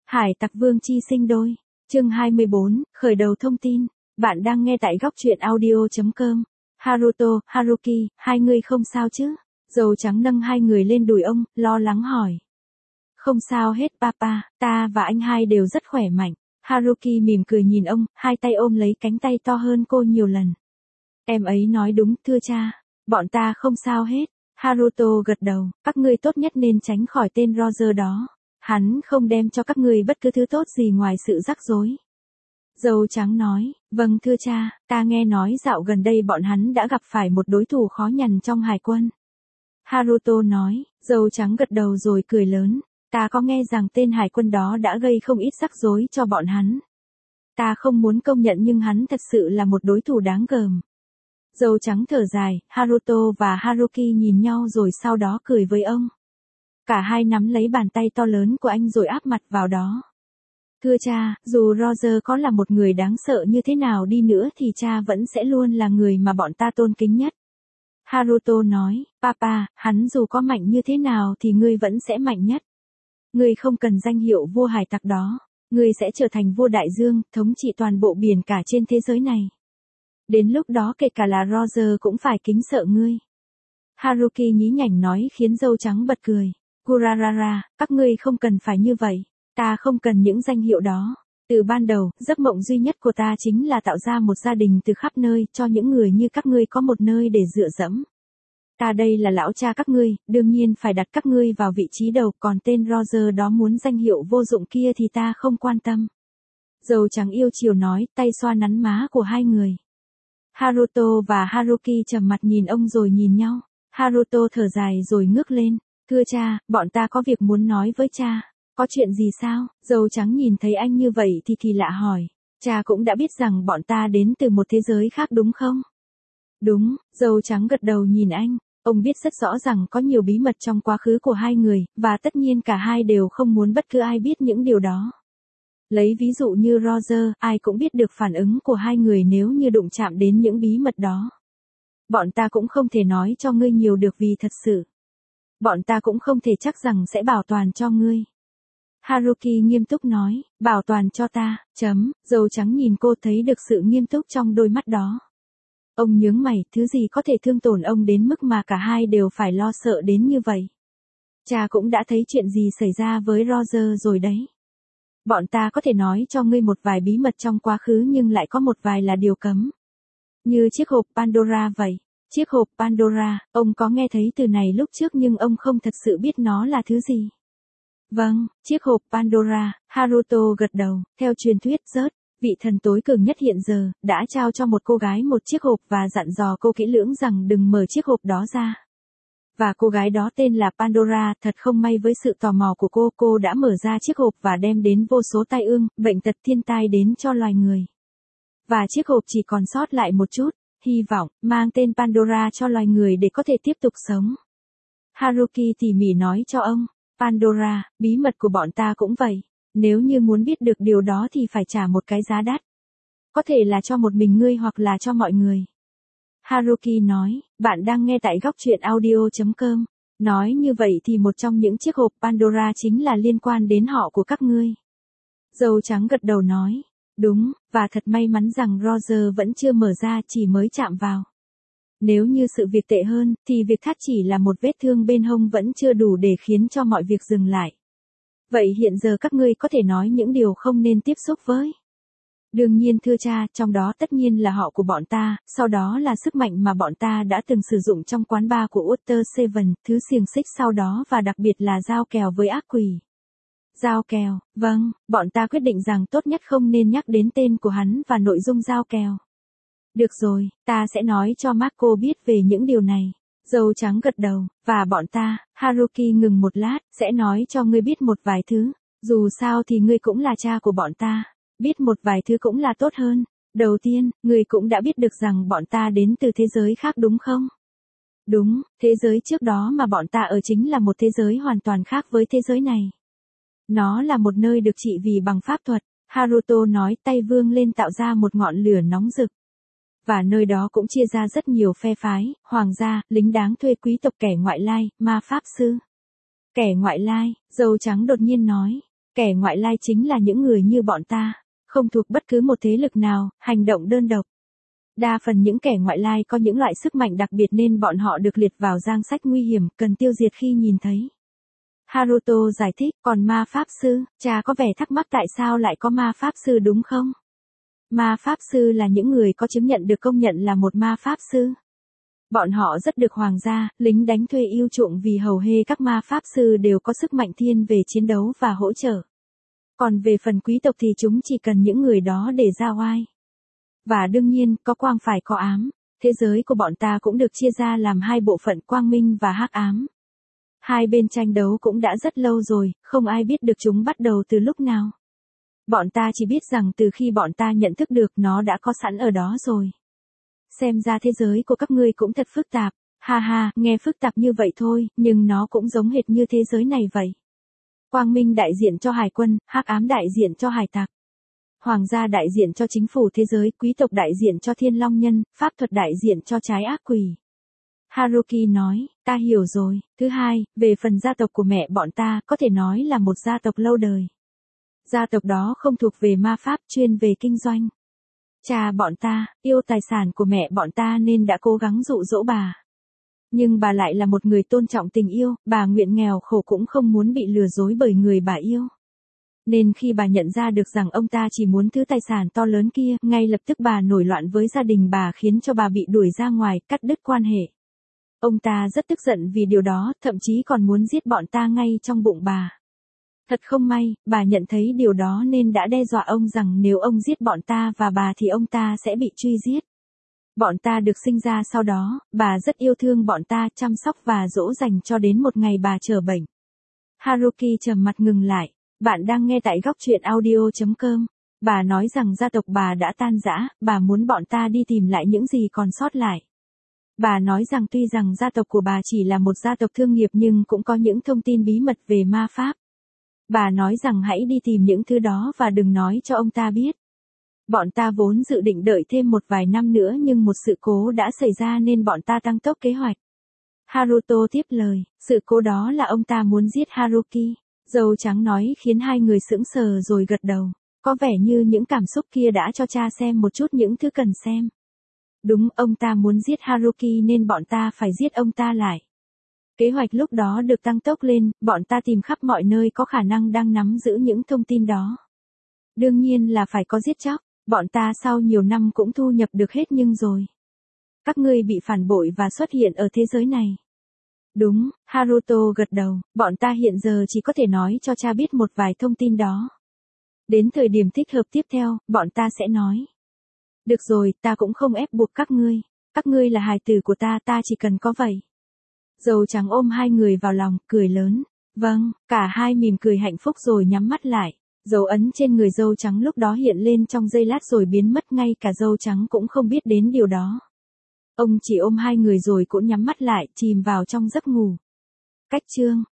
Hải Tặc Vương chi sinh đôi. Chương 24, khởi đầu thông tin. Bạn đang nghe tại góc truyện audio.com. Haruto, Haruki, hai người không sao chứ? Dâu trắng nâng hai người lên đùi ông, lo lắng hỏi. Không sao hết papa, ta và anh hai đều rất khỏe mạnh. Haruki mỉm cười nhìn ông, hai tay ôm lấy cánh tay to hơn cô nhiều lần. Em ấy nói đúng, thưa cha. Bọn ta không sao hết. Haruto gật đầu, các ngươi tốt nhất nên tránh khỏi tên Roger đó. Hắn không đem cho các ngươi bất cứ thứ tốt gì ngoài sự rắc rối. Dâu trắng nói, vâng thưa cha, ta nghe nói dạo gần đây bọn hắn đã gặp phải một đối thủ khó nhằn trong hải quân. Haruto nói, dâu trắng gật đầu rồi cười lớn, ta có nghe rằng tên hải quân đó đã gây không ít rắc rối cho bọn hắn. Ta không muốn công nhận nhưng hắn thật sự là một đối thủ đáng gờm. Dâu trắng thở dài, Haruto và Haruki nhìn nhau rồi sau đó cười với ông. Cả hai nắm lấy bàn tay to lớn của anh rồi áp mặt vào đó. Thưa cha, dù Roger có là một người đáng sợ như thế nào đi nữa thì cha vẫn sẽ luôn là người mà bọn ta tôn kính nhất. Haruto nói, papa, hắn dù có mạnh như thế nào thì ngươi vẫn sẽ mạnh nhất. Ngươi không cần danh hiệu vua hải tặc đó. Ngươi sẽ trở thành vua đại dương, thống trị toàn bộ biển cả trên thế giới này. Đến lúc đó kể cả là Roger cũng phải kính sợ ngươi. Haruki nhí nhảnh nói khiến dâu trắng bật cười. Kurarara, các ngươi không cần phải như vậy. Ta không cần những danh hiệu đó. Từ ban đầu, giấc mộng duy nhất của ta chính là tạo ra một gia đình từ khắp nơi cho những người như các ngươi có một nơi để dựa dẫm. Ta đây là lão cha các ngươi, đương nhiên phải đặt các ngươi vào vị trí đầu, còn tên Roger đó muốn danh hiệu vô dụng kia thì ta không quan tâm. Dâu trắng yêu chiều nói, tay xoa nắn má của hai người. Haruto và Haruki trầm mặt nhìn ông rồi nhìn nhau. Haruto thở dài rồi ngước lên. Thưa cha, bọn ta có việc muốn nói với cha. Có chuyện gì sao? Dâu trắng nhìn thấy anh như vậy thì kỳ lạ hỏi. Cha cũng đã biết rằng bọn ta đến từ một thế giới khác đúng không? Đúng, dâu trắng gật đầu nhìn anh. Ông biết rất rõ rằng có nhiều bí mật trong quá khứ của hai người, và tất nhiên cả hai đều không muốn bất cứ ai biết những điều đó. Lấy ví dụ như Roger, ai cũng biết được phản ứng của hai người nếu như đụng chạm đến những bí mật đó. Bọn ta cũng không thể nói cho ngươi nhiều được vì thật sự. Bọn ta cũng không thể chắc rằng sẽ bảo toàn cho ngươi. Haruki nghiêm túc nói, bảo toàn cho ta, dâu trắng nhìn cô thấy được sự nghiêm túc trong đôi mắt đó. Ông nhướng mày, thứ gì có thể thương tổn ông đến mức mà cả hai đều phải lo sợ đến như vậy. Cha cũng đã thấy chuyện gì xảy ra với Roger rồi đấy. Bọn ta có thể nói cho ngươi một vài bí mật trong quá khứ nhưng lại có một vài là điều cấm. Như chiếc hộp Pandora vậy. Chiếc hộp Pandora, ông có nghe thấy từ này lúc trước nhưng ông không thật sự biết nó là thứ gì. Vâng, chiếc hộp Pandora, Haruto gật đầu, theo truyền thuyết Zeus, vị thần tối cường nhất hiện giờ, đã trao cho một cô gái một chiếc hộp và dặn dò cô kỹ lưỡng rằng đừng mở chiếc hộp đó ra. Và cô gái đó tên là Pandora, thật không may với sự tò mò của cô đã mở ra chiếc hộp và đem đến vô số tai ương, bệnh tật thiên tai đến cho loài người. Và chiếc hộp chỉ còn sót lại một chút, hy vọng, mang tên Pandora cho loài người để có thể tiếp tục sống. Haruki tỉ mỉ nói cho ông, Pandora, bí mật của bọn ta cũng vậy. Nếu như muốn biết được điều đó thì phải trả một cái giá đắt. Có thể là cho một mình ngươi hoặc là cho mọi người. Haruki nói, bạn đang nghe tại góc truyện audio.com. Nói như vậy thì một trong những chiếc hộp Pandora chính là liên quan đến họ của các ngươi. Dâu trắng gật đầu nói, đúng, và thật may mắn rằng Roger vẫn chưa mở ra chỉ mới chạm vào. Nếu như sự việc tệ hơn, thì việc thắt chỉ là một vết thương bên hông vẫn chưa đủ để khiến cho mọi việc dừng lại. Vậy hiện giờ các ngươi có thể nói những điều không nên tiếp xúc với. Đương nhiên thưa cha, trong đó tất nhiên là họ của bọn ta, sau đó là sức mạnh mà bọn ta đã từng sử dụng trong quán bar của Water Seven, thứ xiềng xích sau đó và đặc biệt là dao kèo với ác quỷ. Dao kèo, vâng, bọn ta quyết định rằng tốt nhất không nên nhắc đến tên của hắn và nội dung dao kèo. Được rồi, ta sẽ nói cho Marco biết về những điều này. Dâu trắng gật đầu, và bọn ta, Haruki ngừng một lát, sẽ nói cho ngươi biết một vài thứ. Dù sao thì ngươi cũng là cha của bọn ta. Biết một vài thứ cũng là tốt hơn. Đầu tiên, ngươi cũng đã biết được rằng bọn ta đến từ thế giới khác đúng không? Đúng, thế giới trước đó mà bọn ta ở chính là một thế giới hoàn toàn khác với thế giới này. Nó là một nơi được trị vì bằng pháp thuật. Haruto nói tay vươn lên tạo ra một ngọn lửa nóng rực. Và nơi đó cũng chia ra rất nhiều phe phái, hoàng gia, lính đáng thuê quý tộc kẻ ngoại lai, ma pháp sư. Kẻ ngoại lai, dâu trắng đột nhiên nói. Kẻ ngoại lai chính là những người như bọn ta, không thuộc bất cứ một thế lực nào, hành động đơn độc. Đa phần những kẻ ngoại lai có những loại sức mạnh đặc biệt nên bọn họ được liệt vào danh sách nguy hiểm, cần tiêu diệt khi nhìn thấy. Haruto giải thích, còn ma pháp sư, cha có vẻ thắc mắc tại sao lại có ma pháp sư đúng không? Ma pháp sư là những người có chứng nhận được công nhận là một ma pháp sư. Bọn họ rất được hoàng gia, lính đánh thuê yêu chuộng vì hầu hết các ma pháp sư đều có sức mạnh thiên về chiến đấu và hỗ trợ. Còn về phần quý tộc thì chúng chỉ cần những người đó để ra oai. Và đương nhiên, có quang phải có ám. Thế giới của bọn ta cũng được chia ra làm hai bộ phận quang minh và hắc ám. Hai bên tranh đấu cũng đã rất lâu rồi, không ai biết được chúng bắt đầu từ lúc nào. Bọn ta chỉ biết rằng từ khi bọn ta nhận thức được nó đã có sẵn ở đó rồi. Xem ra thế giới của các ngươi cũng thật phức tạp. Ha ha, nghe phức tạp như vậy thôi, nhưng nó cũng giống hệt như thế giới này vậy. Quang minh đại diện cho hải quân, hắc ám đại diện cho hải tặc. Hoàng gia đại diện cho chính phủ thế giới, quý tộc đại diện cho thiên long nhân, pháp thuật đại diện cho trái ác quỷ. Haruki nói, ta hiểu rồi. Thứ hai, về phần gia tộc của mẹ bọn ta, có thể nói là một gia tộc lâu đời. Gia tộc đó không thuộc về ma pháp, chuyên về kinh doanh. Cha bọn ta, yêu tài sản của mẹ bọn ta nên đã cố gắng dụ dỗ bà. Nhưng bà lại là một người tôn trọng tình yêu, bà nguyện nghèo khổ cũng không muốn bị lừa dối bởi người bà yêu. Nên khi bà nhận ra được rằng ông ta chỉ muốn thứ tài sản to lớn kia, ngay lập tức bà nổi loạn với gia đình bà khiến cho bà bị đuổi ra ngoài, cắt đứt quan hệ. Ông ta rất tức giận vì điều đó, thậm chí còn muốn giết bọn ta ngay trong bụng bà. Thật không may, bà nhận thấy điều đó nên đã đe dọa ông rằng nếu ông giết bọn ta và bà thì ông ta sẽ bị truy giết. Bọn ta được sinh ra sau đó, bà rất yêu thương bọn ta, chăm sóc và dỗ dành cho đến một ngày bà trở bệnh. Haruki trầm mặt ngừng lại. Bạn đang nghe tại góc truyện audio.com. Bà nói rằng gia tộc bà đã tan rã, bà muốn bọn ta đi tìm lại những gì còn sót lại. Bà nói rằng tuy rằng gia tộc của bà chỉ là một gia tộc thương nghiệp nhưng cũng có những thông tin bí mật về ma pháp. Bà nói rằng hãy đi tìm những thứ đó và đừng nói cho ông ta biết. Bọn ta vốn dự định đợi thêm một vài năm nữa nhưng một sự cố đã xảy ra nên bọn ta tăng tốc kế hoạch. Haruto tiếp lời, sự cố đó là ông ta muốn giết Haruki. Dâu trắng nói khiến hai người sững sờ rồi gật đầu. Có vẻ như những cảm xúc kia đã cho cha xem một chút những thứ cần xem. Đúng, ông ta muốn giết Haruki nên bọn ta phải giết ông ta lại. Kế hoạch lúc đó được tăng tốc lên, bọn ta tìm khắp mọi nơi có khả năng đang nắm giữ những thông tin đó. Đương nhiên là phải có giết chóc, bọn ta sau nhiều năm cũng thu nhập được hết nhưng rồi. Các ngươi bị phản bội và xuất hiện ở thế giới này. Đúng, Haruto gật đầu, bọn ta hiện giờ chỉ có thể nói cho cha biết một vài thông tin đó. Đến thời điểm thích hợp tiếp theo, bọn ta sẽ nói. Được rồi, ta cũng không ép buộc các ngươi. Các ngươi là hài tử của ta, ta chỉ cần có vậy. Dâu trắng ôm hai người vào lòng, cười lớn. Vâng, cả hai mỉm cười hạnh phúc rồi nhắm mắt lại. Dấu ấn trên người dâu trắng lúc đó hiện lên trong giây lát rồi biến mất, ngay cả dâu trắng cũng không biết đến điều đó. Ông chỉ ôm hai người rồi cũng nhắm mắt lại, chìm vào trong giấc ngủ. Cách chương